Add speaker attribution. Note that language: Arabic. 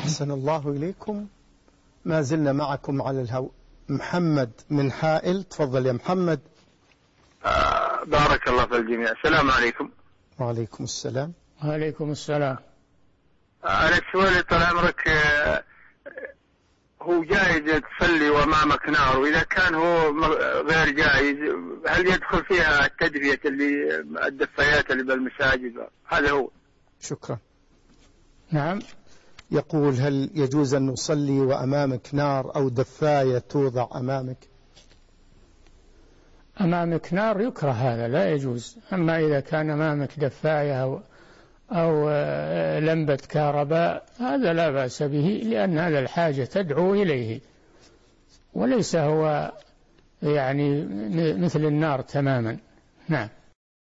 Speaker 1: أحسن الله إليكم. ما زلنا معكم على الهواء. محمد من حائل، تفضل يا محمد.
Speaker 2: بارك الله في الجميع. السلام عليكم.
Speaker 1: وعليكم السلام.
Speaker 3: وعليكم السلام.
Speaker 2: أنا سؤالي طال عمرك، هو جائز تصلي وأمامك نار؟ وإذا كان هو غير جائز هل يدخل فيها التدفئة الدفايات اللي بالمساجد؟ هذا هو.
Speaker 1: شكرا.
Speaker 3: نعم.
Speaker 1: يقول هل يجوز أن نصلي وأمامك نار أو دفاية توضع أمامك؟
Speaker 3: أمامك نار يكره، هذا لا يجوز. أما إذا كان أمامك دفاية أو لمبة كهرباء هذا لا بأس به، لأن هذا الحاجة تدعو إليه، وليس هو يعني مثل النار تماما. نعم.